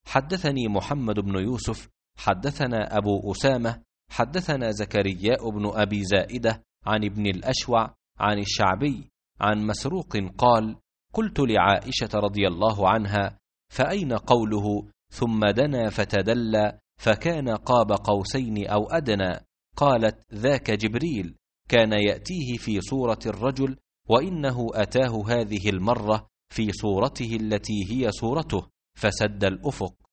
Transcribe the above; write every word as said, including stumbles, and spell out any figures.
حدثني محمد بن يوسف حدثنا أبو أسامة حدثنا زكرياء بن أبي زائدة عن ابن الأشوع عن الشعبي عن مسروق قال: قلت لعائشة رضي الله عنها: فأين قوله ثم دنا فتدلى فكان قاب قوسين أو أدنى؟ قالت: ذاك جبريل كان يأتيه في صورة الرجل، وإنه أتاه هذه المرة في صورته التي هي صورته فسد الأفق.